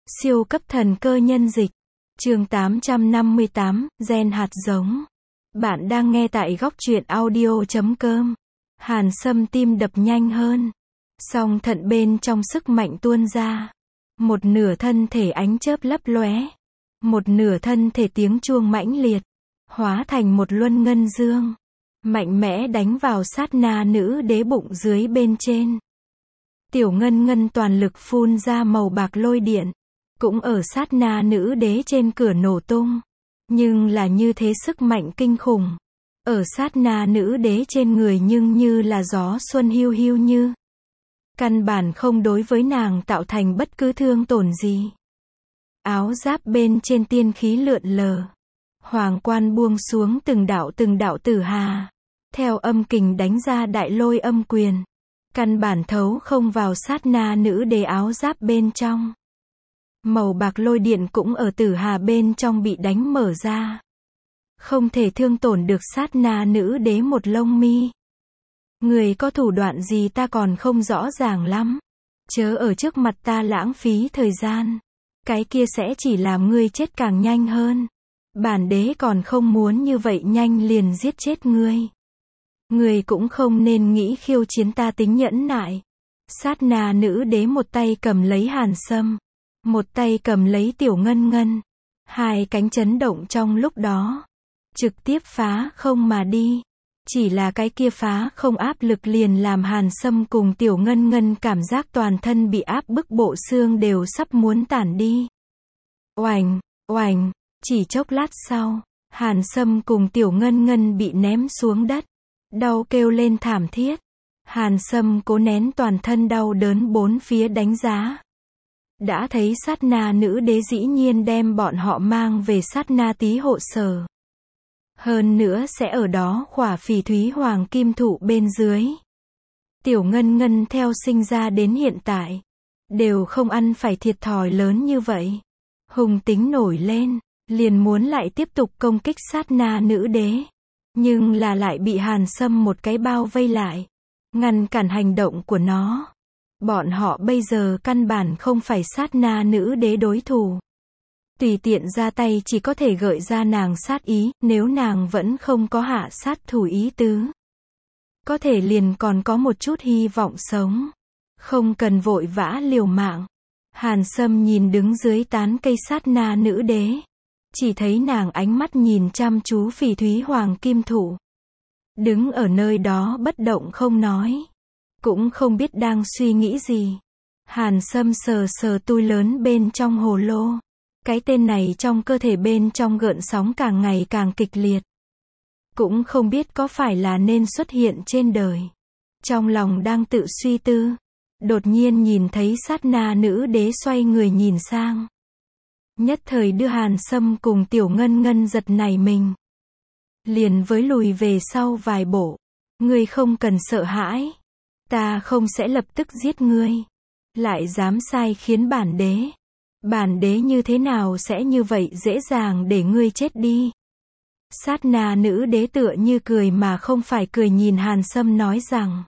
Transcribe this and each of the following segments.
Siêu cấp thần cơ nhân dịch. Chương 858, Gen hạt giống. Bạn đang nghe tại góc truyện audio.com. Hàn Sâm tim đập nhanh hơn. Song thận bên trong sức mạnh tuôn ra. Một nửa thân thể ánh chớp lấp lóe. Một nửa thân thể tiếng chuông mãnh liệt. Hóa thành một luân ngân dương. Mạnh mẽ đánh vào sát na nữ đế bụng dưới bên trên. Tiểu ngân ngân toàn lực phun ra màu bạc lôi điện. Cũng ở sát na nữ đế trên cửa nổ tung. Nhưng là như thế sức mạnh kinh khủng. Ở sát na nữ đế trên người nhưng như là gió xuân hiu hiu như. Căn bản không đối với nàng tạo thành bất cứ thương tổn gì. Áo giáp bên trên tiên khí lượn lờ. Hoàng quan buông xuống từng đạo tử hà. Theo âm kình đánh ra đại lôi âm quyền. Căn bản thấu không vào sát na nữ đế áo giáp bên trong. Màu bạc lôi điện cũng ở tử hà bên trong bị đánh mở ra. Không thể thương tổn được sát na nữ đế một lông mi. Người có thủ đoạn gì ta còn không rõ ràng lắm. Chớ ở trước mặt ta lãng phí thời gian. Cái kia sẽ chỉ làm ngươi chết càng nhanh hơn. Bản đế còn không muốn như vậy nhanh liền giết chết ngươi. Ngươi cũng không nên nghĩ khiêu chiến ta tính nhẫn nại. Sát na nữ đế một tay cầm lấy Hàn Sâm. Một tay cầm lấy tiểu ngân ngân. Hai cánh chấn động trong lúc đó. Trực tiếp phá không mà đi. Chỉ là cái kia phá không áp lực liền làm Hàn Sâm cùng tiểu ngân ngân cảm giác toàn thân bị áp bức, bộ xương đều sắp muốn tản đi. Oành, oành, chỉ chốc lát sau, Hàn Sâm cùng tiểu ngân ngân bị ném xuống đất. Đau kêu lên thảm thiết. Hàn Sâm cố nén toàn thân đau đớn bốn phía đánh giá. Đã thấy sát na nữ đế dĩ nhiên đem bọn họ mang về sát na tí hộ sở. Hơn nữa sẽ ở đó khỏa phỉ thúy hoàng kim thụ bên dưới. Tiểu ngân ngân theo sinh ra đến hiện tại. Đều không ăn phải thiệt thòi lớn như vậy. Hùng tính nổi lên. Liền muốn lại tiếp tục công kích sát na nữ đế. Nhưng là lại bị Hàn Sâm một cái bao vây lại. Ngăn cản hành động của nó. Bọn họ bây giờ căn bản không phải sát na nữ đế đối thủ. Tùy tiện ra tay chỉ có thể gợi ra nàng sát ý, nếu nàng vẫn không có hạ sát thủ ý tứ. Có thể liền còn có một chút hy vọng sống. Không cần vội vã liều mạng. Hàn Sâm nhìn đứng dưới tán cây sát na nữ đế. Chỉ thấy nàng ánh mắt nhìn chăm chú phỉ thúy hoàng kim thụ. Đứng ở nơi đó bất động không nói. Cũng không biết đang suy nghĩ gì. Hàn Sâm sờ sờ tui lớn bên trong hồ lô. Cái tên này trong cơ thể bên trong gợn sóng càng ngày càng kịch liệt. Cũng không biết có phải là nên xuất hiện trên đời. Trong lòng đang tự suy tư. Đột nhiên nhìn thấy sát na nữ đế xoay người nhìn sang. Nhất thời đưa Hàn Sâm cùng tiểu ngân ngân giật nảy mình. Liền với lùi về sau vài bộ. Ngươi không cần sợ hãi. Ta không sẽ lập tức giết ngươi. Lại dám sai khiến bản đế. Bản đế như thế nào sẽ như vậy dễ dàng để ngươi chết đi. Sát na nữ đế tựa như cười mà không phải cười nhìn Hàn Sâm nói rằng.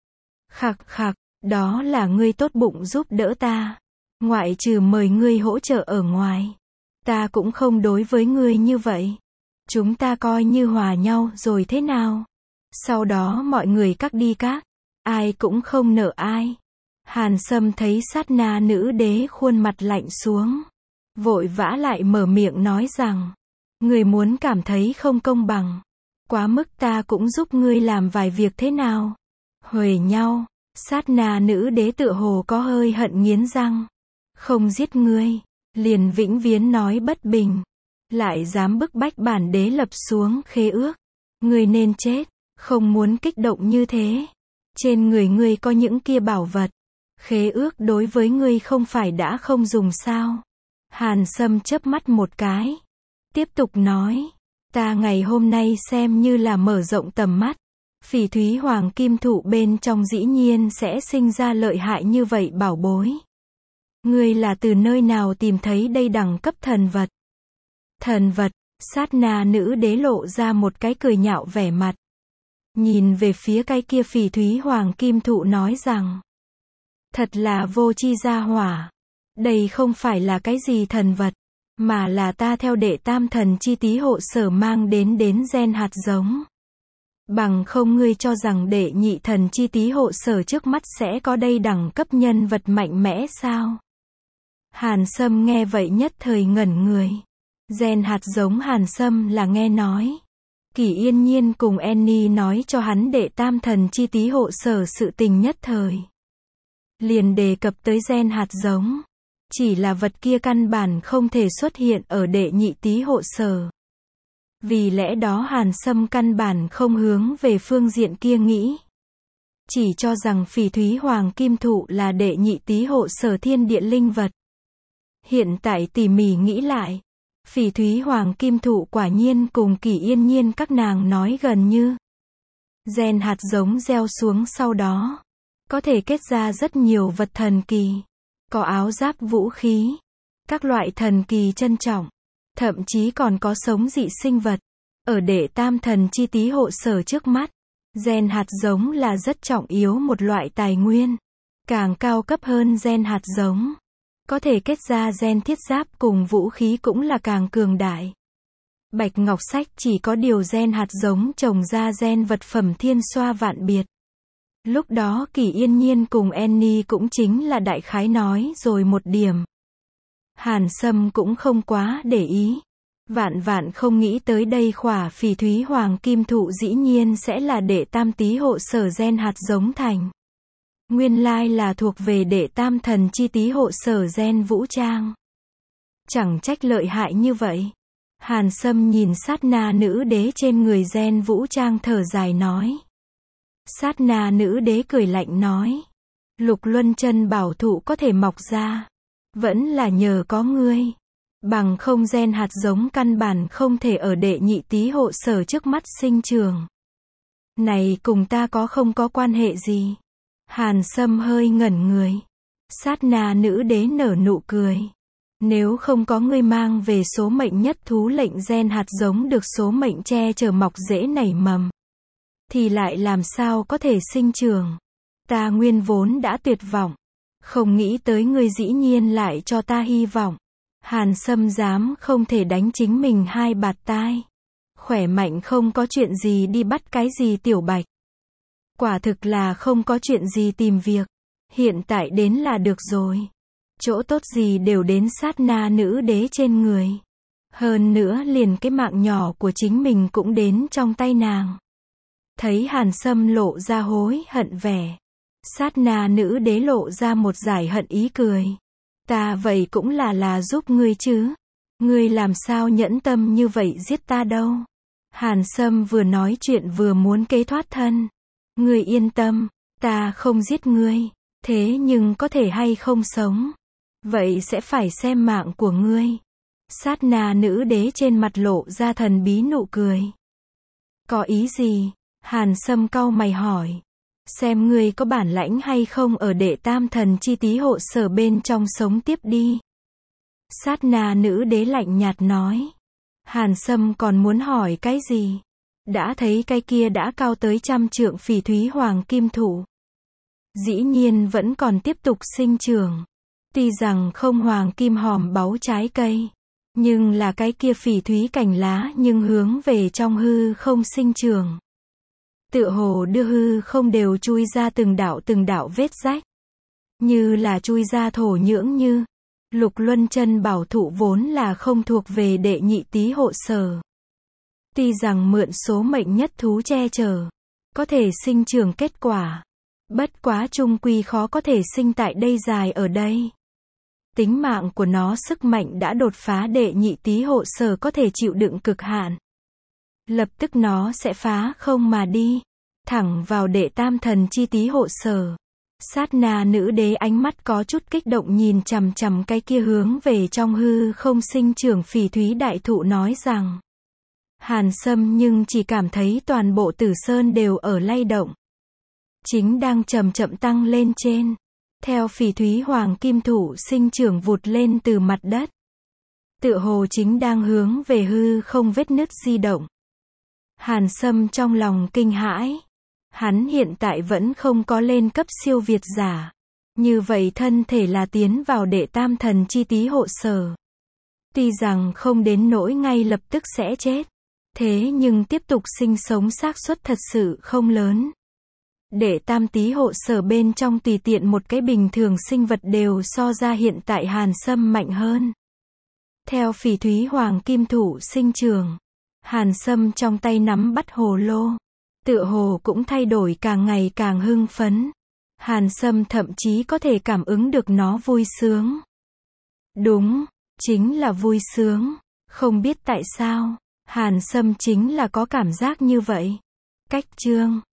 Khặc khặc, đó là ngươi tốt bụng giúp đỡ ta. Ngoại trừ mời ngươi hỗ trợ ở ngoài. Ta cũng không đối với ngươi như vậy. Chúng ta coi như hòa nhau rồi thế nào. Sau đó mọi người các đi các. Ai cũng không nợ ai. Hàn Sâm thấy sát na nữ đế khuôn mặt lạnh xuống. Vội vã lại mở miệng nói rằng. Người muốn cảm thấy không công bằng. Quá mức ta cũng giúp ngươi làm vài việc thế nào. Huề nhau. Sát na nữ đế tựa hồ có hơi hận nghiến răng. Không giết ngươi. Liền vĩnh viễn nói bất bình. Lại dám bức bách bản đế lập xuống khế ước. Ngươi nên chết. Không muốn kích động như thế. Trên người ngươi có những kia bảo vật. Khế ước đối với ngươi không phải đã không dùng sao. Hàn Sâm chớp mắt một cái. Tiếp tục nói. Ta ngày hôm nay xem như là mở rộng tầm mắt. Phỉ thúy hoàng kim thụ bên trong dĩ nhiên sẽ sinh ra lợi hại như vậy bảo bối. Ngươi là từ nơi nào tìm thấy đây đẳng cấp thần vật? Thần vật, sát na nữ đế lộ ra một cái cười nhạo vẻ mặt. Nhìn về phía cái kia phỉ thúy hoàng kim thụ nói rằng. Thật là vô tri gia hỏa. Đây không phải là cái gì thần vật, mà là ta theo đệ tam thần chi tý hộ sở mang đến gen hạt giống. Bằng không ngươi cho rằng đệ nhị thần chi tý hộ sở trước mắt sẽ có đây đẳng cấp nhân vật mạnh mẽ sao? Hàn Sâm nghe vậy nhất thời ngẩn người. Gen hạt giống Hàn Sâm là nghe nói. Kỷ Yên Nhiên cùng Annie nói cho hắn đệ tam thần chi tý hộ sở sự tình nhất thời. Liền đề cập tới gen hạt giống. Chỉ là vật kia căn bản không thể xuất hiện ở đệ nhị tý hộ sở. Vì lẽ đó Hàn Sâm căn bản không hướng về phương diện kia nghĩ. Chỉ cho rằng phỉ thúy hoàng kim thụ là đệ nhị tý hộ sở thiên địa linh vật. Hiện tại tỉ mỉ nghĩ lại. Phỉ thúy hoàng kim thụ quả nhiên cùng Kỷ Yên Nhiên các nàng nói gần như. Gen hạt giống gieo xuống sau đó. Có thể kết ra rất nhiều vật thần kỳ. Có áo giáp vũ khí. Các loại thần kỳ trân trọng. Thậm chí còn có sống dị sinh vật. Ở đệ tam thần chi tý hộ sở trước mắt. Gen hạt giống là rất trọng yếu một loại tài nguyên. Càng cao cấp hơn gen hạt giống. Có thể kết ra gen thiết giáp cùng vũ khí cũng là càng cường đại. Bạch Ngọc Sách chỉ có điều gen hạt giống trồng ra gen vật phẩm thiên xoa vạn biệt. Lúc đó Kỷ Yên Nhiên cùng Annie cũng chính là đại khái nói rồi một điểm. Hàn Sâm cũng không quá để ý. Vạn không nghĩ tới đây khỏa phỉ thúy hoàng kim thụ dĩ nhiên sẽ là đệ tam tý hộ sở gen hạt giống thành. Nguyên lai là thuộc về đệ tam thần chi tý hộ sở gen vũ trang. Chẳng trách lợi hại như vậy. Hàn Sâm nhìn sát na nữ đế trên người gen vũ trang thở dài nói. Sát na nữ đế cười lạnh nói. Lục luân chân bảo thụ có thể mọc ra. Vẫn là nhờ có ngươi. Bằng không gen hạt giống căn bản không thể ở đệ nhị tý hộ sở trước mắt sinh trường. Này cùng ta không có quan hệ gì. Hàn Sâm hơi ngẩn người. Sát na nữ đế nở nụ cười. Nếu không có ngươi mang về số mệnh nhất thú lệnh gen hạt giống được số mệnh che chở mọc rễ nảy mầm. Thì lại làm sao có thể sinh trường. Ta nguyên vốn đã tuyệt vọng. Không nghĩ tới ngươi dĩ nhiên lại cho ta hy vọng. Hàn Sâm dám không thể đánh chính mình hai bạt tai. Khỏe mạnh không có chuyện gì đi bắt cái gì tiểu bạch. Quả thực là không có chuyện gì tìm việc. Hiện tại đến là được rồi. Chỗ tốt gì đều đến sát na nữ đế trên người. Hơn nữa liền cái mạng nhỏ của chính mình cũng đến trong tay nàng. Thấy Hàn Sâm lộ ra hối hận vẻ. Sát na nữ đế lộ ra một giải hận ý cười. Ta vậy cũng là giúp ngươi chứ. Ngươi làm sao nhẫn tâm như vậy giết ta đâu. Hàn Sâm vừa nói chuyện vừa muốn kế thoát thân. Ngươi yên tâm, ta không giết ngươi. Thế nhưng có thể hay không sống. Vậy sẽ phải xem mạng của ngươi. Sát na nữ đế trên mặt lộ ra thần bí nụ cười. Có ý gì? Hàn Sâm cau mày hỏi. Xem ngươi có bản lãnh hay không ở đệ tam thần chi tý hộ sở bên trong sống tiếp đi. Sát na nữ đế lạnh nhạt nói. Hàn Sâm còn muốn hỏi cái gì? Đã thấy cái kia đã cao tới 100 trượng phỉ thúy hoàng kim thụ. Dĩ nhiên vẫn còn tiếp tục sinh trưởng. Tuy rằng không hoàng kim hòm báu trái cây. Nhưng là cái kia phỉ thúy cành lá nhưng hướng về trong hư không sinh trưởng. Tựa hồ đưa hư không đều chui ra từng đạo vết rách. Như là chui ra thổ nhưỡng như. Lục luân chân bảo thụ vốn là không thuộc về đệ nhị tý hộ sở. Tuy rằng mượn số mệnh nhất thú che chở. Có thể sinh trưởng kết quả. Bất quá chung quy khó có thể sinh tại đây dài ở đây. Tính mạng của nó sức mạnh đã đột phá đệ nhị tý hộ sở có thể chịu đựng cực hạn. Lập tức nó sẽ phá không mà đi. Thẳng vào đệ tam thần chi tý hộ sở. Sát na nữ đế ánh mắt có chút kích động nhìn chằm chằm cái kia hướng về trong hư không sinh trưởng phỉ thúy đại thụ nói rằng. Hàn Sâm nhưng chỉ cảm thấy toàn bộ Tử Sơn đều ở lay động. Chính đang chậm chậm tăng lên trên. Theo phỉ thúy hoàng kim thụ sinh trưởng vụt lên từ mặt đất. Tựa hồ chính đang hướng về hư không vết nứt di động. Hàn Sâm trong lòng kinh hãi. Hắn hiện tại vẫn không có lên cấp siêu việt giả. Như vậy thân thể là tiến vào đệ tam thần chi tý hộ sở. Tuy rằng không đến nỗi ngay lập tức sẽ chết, thế nhưng tiếp tục sinh sống xác suất thật sự không lớn. Đệ tam tý hộ sở bên trong tùy tiện một cái bình thường sinh vật đều so ra hiện tại Hàn Sâm mạnh hơn. Theo phỉ thúy hoàng kim thủ sinh trường, Hàn Sâm trong tay nắm bắt hồ lô, tựa hồ cũng thay đổi càng ngày càng hưng phấn. Hàn Sâm thậm chí có thể cảm ứng được nó vui sướng. Đúng, chính là vui sướng. Không biết tại sao, Hàn Sâm chính là có cảm giác như vậy. Cách chương